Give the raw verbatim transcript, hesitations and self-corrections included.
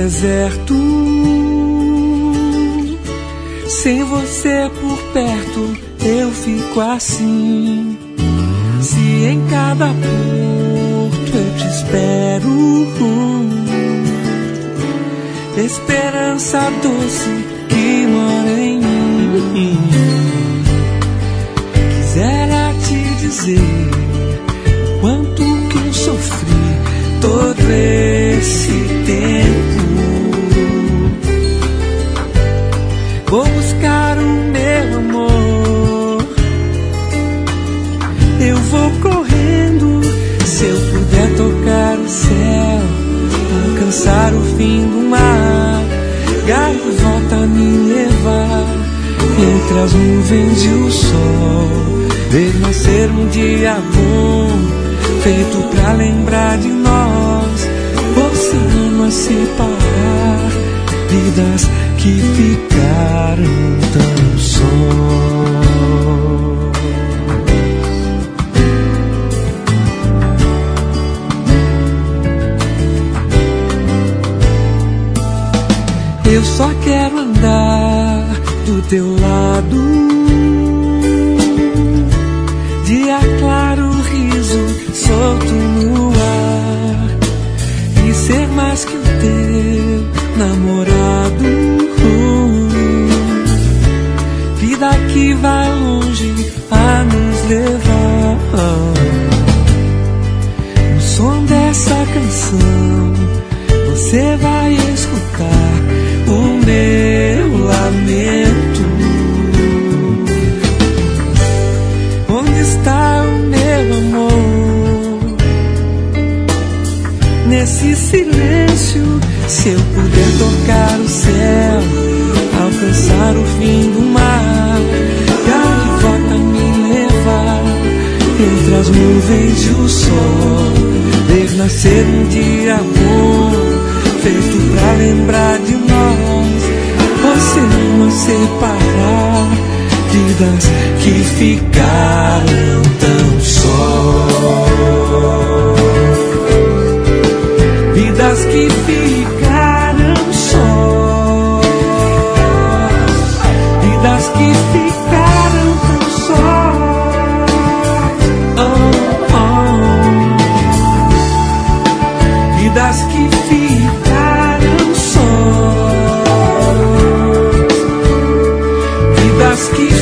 deserto. Sem você por perto eu fico assim. Se em cada porto eu te espero, esperança doce que mora em mim. Quisera te dizer o quanto que eu sofri todo esse tempo. Vou buscar o meu amor, eu vou correndo. Se eu puder tocar o céu, alcançar o fim do mar, gaivota me levar entre as nuvens e o sol, ver nascer um dia bom, feito pra lembrar de nós. Você ama separar vidas que ficaram tão só. Eu só quero andar do teu lado, dia claro, riso solto no ar, e ser mais que o teu namorado. Vida que vai longe a nos levar. No som dessa canção você vai escutar o meu lamento. Onde está o meu amor? Nesse silêncio, se eu puder tocar o céu, alcançar o fim do mar, gaivota me levar entre as nuvens e o sol, ver nascer um dia bom, feito pra lembrar de nós. Você ama separar vidas que ficaram tão só, vidas que ficaram só, vidas que ficaram tão só. Oh, oh. Vidas que ficaram só, vidas que